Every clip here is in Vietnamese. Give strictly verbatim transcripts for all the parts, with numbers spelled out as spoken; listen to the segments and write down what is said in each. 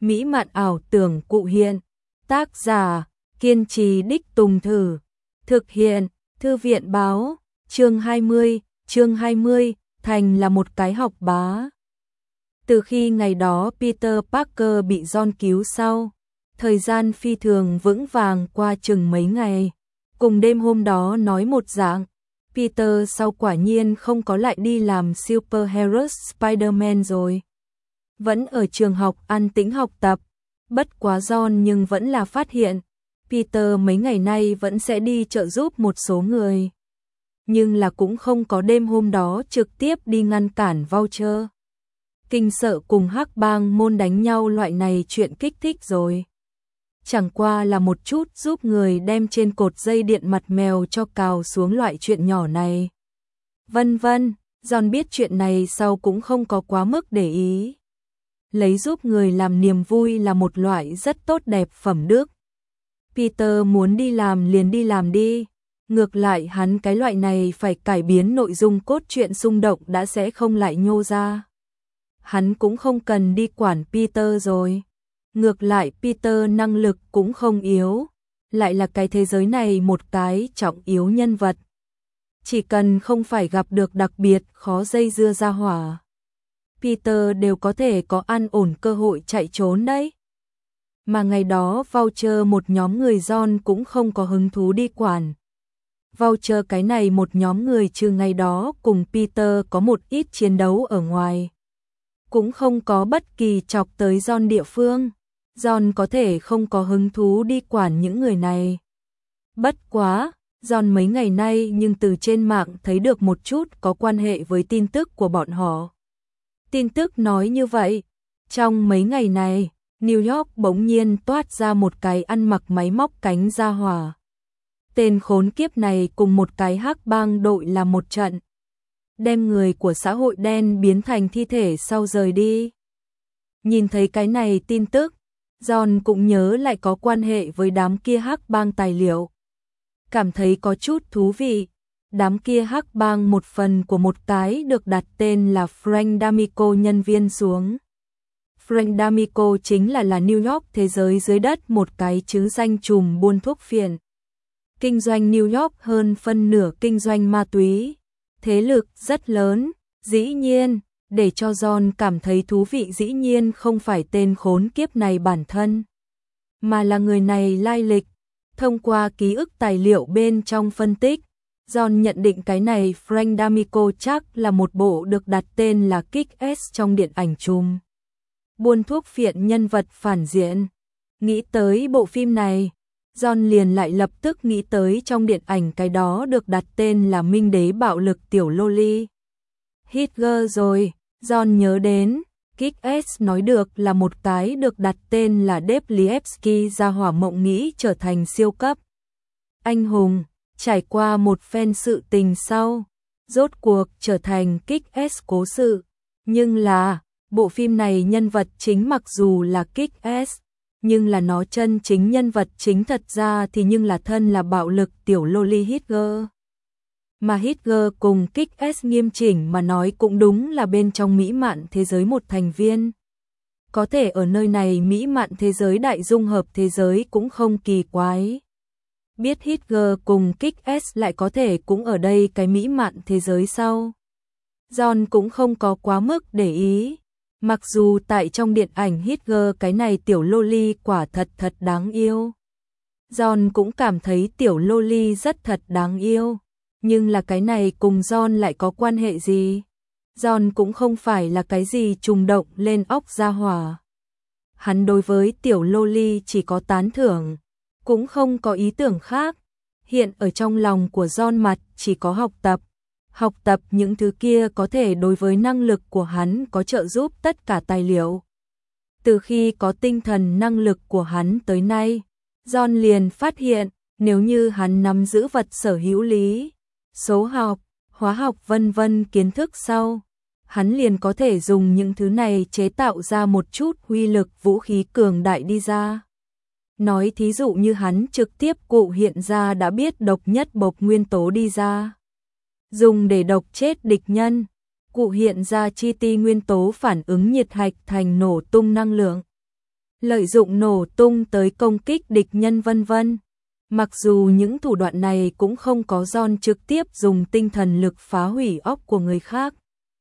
Mỹ mạn ảo tưởng cụ hiện. Tác giả, kiên trì đích Tùng Thử. Thực hiện, Thư viện báo. Chương hai mươi, chương hai mươi, Thành là một cái học bá. Từ khi ngày đó Peter Parker bị John cứu sau, thời gian phi thường vững vàng qua chừng mấy ngày. Cùng đêm hôm đó nói một dạng, Peter sau quả nhiên không có lại đi làm Superhero Spider-Man rồi. Vẫn ở trường học an tĩnh học tập, bất quá John nhưng vẫn là phát hiện, Peter mấy ngày nay vẫn sẽ đi trợ giúp một số người. Nhưng là cũng không có đêm hôm đó trực tiếp đi ngăn cản Vulture. Kinh sợ cùng hắc bang môn đánh nhau loại này chuyện kích thích rồi. Chẳng qua là một chút giúp người đem trên cột dây điện mặt mèo cho cào xuống loại chuyện nhỏ này. Vân vân, John biết chuyện này sau cũng không có quá mức để ý. Lấy giúp người làm niềm vui là một loại rất tốt đẹp phẩm đức. Peter muốn đi làm liền đi làm đi. Ngược lại hắn cái loại này phải cải biến nội dung cốt truyện xung động đã sẽ không lại nhô ra. Hắn cũng không cần đi quản Peter rồi. Ngược lại Peter năng lực cũng không yếu, lại là cái thế giới này một cái trọng yếu nhân vật. Chỉ cần không phải gặp được đặc biệt khó dây dưa ra hỏa, Peter đều có thể có an ổn cơ hội chạy trốn đấy. Mà ngày đó Vulture một nhóm người John cũng không có hứng thú đi quản. Vulture cái này một nhóm người trừ ngày đó cùng Peter có một ít chiến đấu ở ngoài. Cũng không có bất kỳ chọc tới John địa phương. John có thể không có hứng thú đi quản những người này. Bất quá, John mấy ngày nay nhưng từ trên mạng thấy được một chút có quan hệ với tin tức của bọn họ. Tin tức nói như vậy, trong mấy ngày này, New York bỗng nhiên toát ra một cái ăn mặc máy móc cánh ra hỏa. Tên khốn kiếp này cùng một cái hắc bang đội làm một trận. Đem người của xã hội đen biến thành thi thể sau rời đi. Nhìn thấy cái này tin tức, John cũng nhớ lại có quan hệ với đám kia hắc bang tài liệu. Cảm thấy có chút thú vị. Đám kia hắc bang một phần của một cái được đặt tên là Frank D'Amico nhân viên xuống. Frank D'Amico chính là là New York thế giới dưới đất một cái chứ danh trùm buôn thuốc phiện. Kinh doanh New York hơn phân nửa kinh doanh ma túy. Thế lực rất lớn, dĩ nhiên, để cho John cảm thấy thú vị dĩ nhiên không phải tên khốn kiếp này bản thân, mà là người này lai lịch. Thông qua ký ức tài liệu bên trong phân tích, John nhận định cái này Frank D'Amico chắc là một bộ được đặt tên là Kick-Ass trong điện ảnh trùm buôn thuốc phiện nhân vật phản diện. Nghĩ tới bộ phim này, John liền lại lập tức nghĩ tới trong điện ảnh cái đó được đặt tên là Minh đế bạo lực tiểu loli Hitler rồi. John nhớ đến, Kick-Ass nói được là một cái được đặt tên là Dave Lievsky ra hỏa mộng nghĩ trở thành siêu cấp anh hùng, trải qua một phen sự tình sau, rốt cuộc trở thành Kick-Ass cố sự. Nhưng là, bộ phim này nhân vật chính mặc dù là Kick-Ass, nhưng là nó chân chính nhân vật chính thật ra thì nhưng là thân là bạo lực tiểu loli Hitler. Mà Hitler cùng Kick-Ass nghiêm chỉnh mà nói cũng đúng là bên trong mỹ mạn thế giới một thành viên. Có thể ở nơi này mỹ mạn thế giới đại dung hợp thế giới cũng không kỳ quái. Biết Hitler cùng Kick-Ass lại có thể cũng ở đây cái mỹ mạn thế giới sau. John cũng không có quá mức để ý. Mặc dù tại trong điện ảnh Hitler cái này tiểu loli quả thật thật đáng yêu. John cũng cảm thấy tiểu loli rất thật đáng yêu. Nhưng là cái này cùng John lại có quan hệ gì? John cũng không phải là cái gì trùng động lên óc ra hỏa. Hắn đối với tiểu loli chỉ có tán thưởng, cũng không có ý tưởng khác. Hiện ở trong lòng của John mặt chỉ có học tập. Học tập những thứ kia có thể đối với năng lực của hắn có trợ giúp tất cả tài liệu. Từ khi có tinh thần năng lực của hắn tới nay, John liền phát hiện nếu như hắn nắm giữ vật sở hữu lý, số học, hóa học vân vân kiến thức sau, hắn liền có thể dùng những thứ này chế tạo ra một chút uy lực vũ khí cường đại đi ra. Nói thí dụ như hắn trực tiếp cụ hiện ra đã biết độc nhất bộc nguyên tố đi ra. Dùng để độc chết địch nhân, cụ hiện ra chi ti nguyên tố phản ứng nhiệt hạch thành nổ tung năng lượng. lợi dụng nổ tung tới công kích địch nhân vân vân. Mặc dù những thủ đoạn này cũng không có John trực tiếp dùng tinh thần lực phá hủy óc của người khác.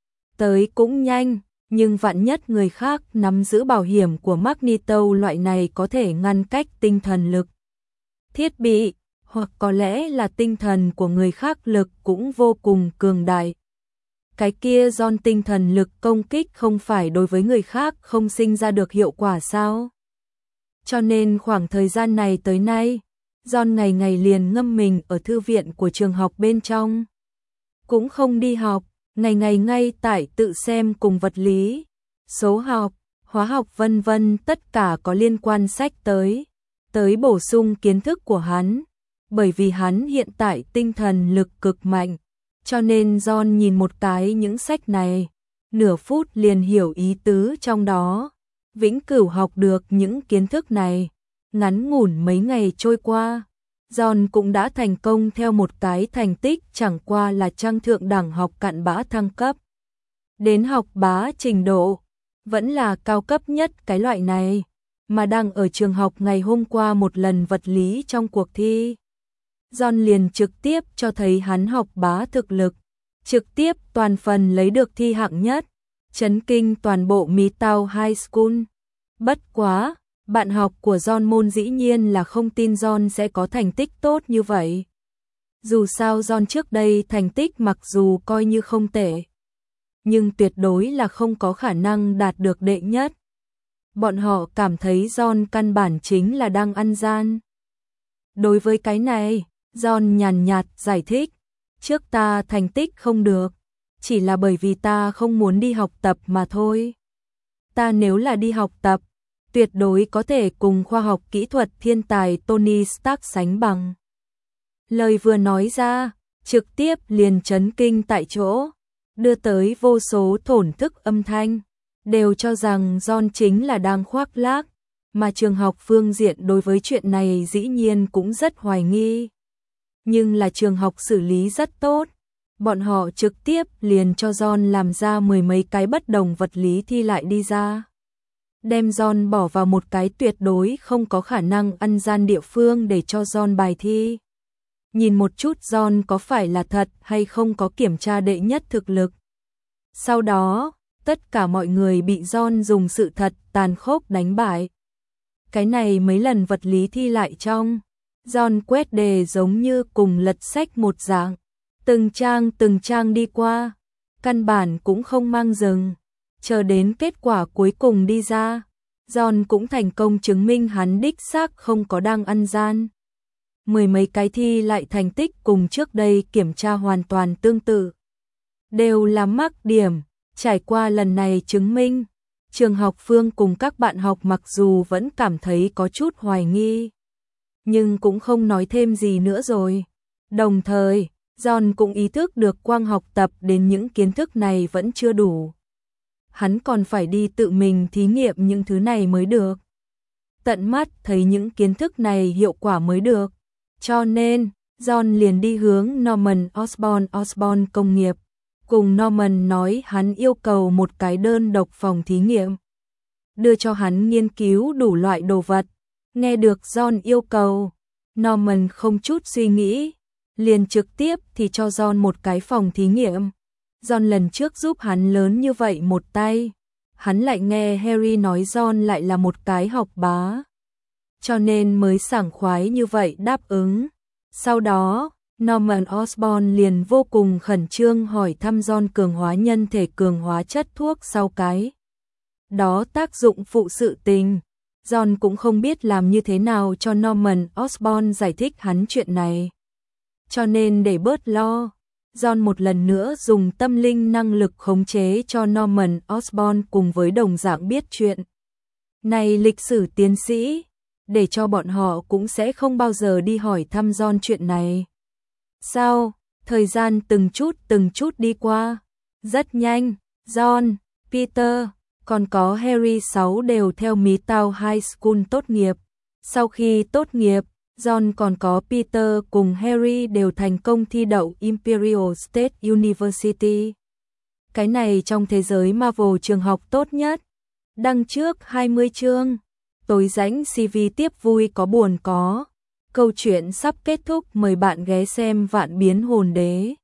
Tới cũng nhanh, nhưng vạn nhất người khác nắm giữ bảo hiểm của Magneto loại này có thể ngăn cách tinh thần lực. Thiết bị, hoặc có lẽ là tinh thần của người khác lực cũng vô cùng cường đại. Cái kia John tinh thần lực công kích không phải đối với người khác không sinh ra được hiệu quả sao? Cho nên khoảng thời gian này tới nay, John ngày ngày liền ngâm mình ở thư viện của trường học bên trong. Cũng không đi học, ngày ngày ngay tại tự xem cùng vật lý, số học, hóa học vân vân tất cả có liên quan sách tới, tới bổ sung kiến thức của hắn. Bởi vì hắn hiện tại tinh thần lực cực mạnh, cho nên John nhìn một cái những sách này, nửa phút liền hiểu ý tứ trong đó. Vĩnh cửu học được những kiến thức này, ngắn ngủn mấy ngày trôi qua, John cũng đã thành công theo một cái thành tích chẳng qua là trang thượng đẳng học cặn bã thăng cấp. Đến học bá trình độ, vẫn là cao cấp nhất cái loại này, mà đang ở trường học ngày hôm qua một lần vật lý trong cuộc thi. John liền trực tiếp cho thấy hắn học bá thực lực, trực tiếp toàn phần lấy được thi hạng nhất, chấn kinh toàn bộ Midtown High School. Bất quá, bạn học của John môn dĩ nhiên là không tin John sẽ có thành tích tốt như vậy. Dù sao John trước đây thành tích mặc dù coi như không tệ, nhưng tuyệt đối là không có khả năng đạt được đệ nhất. Bọn họ cảm thấy John căn bản chính là đang ăn gian. Đối với cái này, John nhàn nhạt giải thích, trước ta thành tích không được, chỉ là bởi vì ta không muốn đi học tập mà thôi. Ta nếu là đi học tập, tuyệt đối có thể cùng khoa học kỹ thuật thiên tài Tony Stark sánh bằng. Lời vừa nói ra, trực tiếp liền chấn kinh tại chỗ, đưa tới vô số thổn thức âm thanh, đều cho rằng John chính là đang khoác lác, mà trường học phương diện đối với chuyện này dĩ nhiên cũng rất hoài nghi. Nhưng là trường học xử lý rất tốt, bọn họ trực tiếp liền cho John làm ra mười mấy cái bất đồng vật lý thi lại đi ra. Đem John bỏ vào một cái tuyệt đối không có khả năng ăn gian địa phương để cho John bài thi. Nhìn một chút John có phải là thật hay không có kiểm tra đệ nhất thực lực. Sau đó, tất cả mọi người bị John dùng sự thật tàn khốc đánh bại. Cái này mấy lần vật lý thi lại trong, John quét đề giống như cùng lật sách một dạng, từng trang từng trang đi qua, căn bản cũng không mang dừng. Chờ đến kết quả cuối cùng đi ra, John cũng thành công chứng minh hắn đích xác không có đang ăn gian. Mười mấy cái thi lại thành tích cùng trước đây kiểm tra hoàn toàn tương tự. Đều là mắc điểm, trải qua lần này chứng minh, trường học phương cùng các bạn học mặc dù vẫn cảm thấy có chút hoài nghi, nhưng cũng không nói thêm gì nữa rồi. Đồng thời, John cũng ý thức được quang học tập đến những kiến thức này vẫn chưa đủ. Hắn còn phải đi tự mình thí nghiệm những thứ này mới được. Tận mắt thấy những kiến thức này hiệu quả mới được. Cho nên, John liền đi hướng Norman Osborn Osborn công nghiệp. Cùng Norman nói hắn yêu cầu một cái đơn độc phòng thí nghiệm. Đưa cho hắn nghiên cứu đủ loại đồ vật. Nghe được John yêu cầu, Norman không chút suy nghĩ, liền trực tiếp thì cho John một cái phòng thí nghiệm. John lần trước giúp hắn lớn như vậy một tay, hắn lại nghe Harry nói John lại là một cái học bá, cho nên mới sảng khoái như vậy đáp ứng. Sau đó, Norman Osborn liền vô cùng khẩn trương hỏi thăm John cường hóa nhân thể cường hóa chất thuốc sau cái đó tác dụng phụ sự tình. John cũng không biết làm như thế nào cho Norman Osborn giải thích hắn chuyện này. Cho nên để bớt lo, John một lần nữa dùng tâm linh năng lực khống chế cho Norman Osborn cùng với đồng dạng biết chuyện này lịch sử tiến sĩ, để cho bọn họ cũng sẽ không bao giờ đi hỏi thăm John chuyện này. Sau, thời gian từng chút từng chút đi qua, rất nhanh, John, Peter, còn có Harry sáu đều theo Midtown High School tốt nghiệp. Sau khi tốt nghiệp, John còn có Peter cùng Harry đều thành công thi đậu Imperial State University. Cái này trong thế giới Marvel trường học tốt nhất. Đăng trước hai mươi chương. Tối rãnh xê vê tiếp vui có buồn có. Câu chuyện sắp kết thúc, mời bạn ghé xem Vạn Biến Hồn Đế.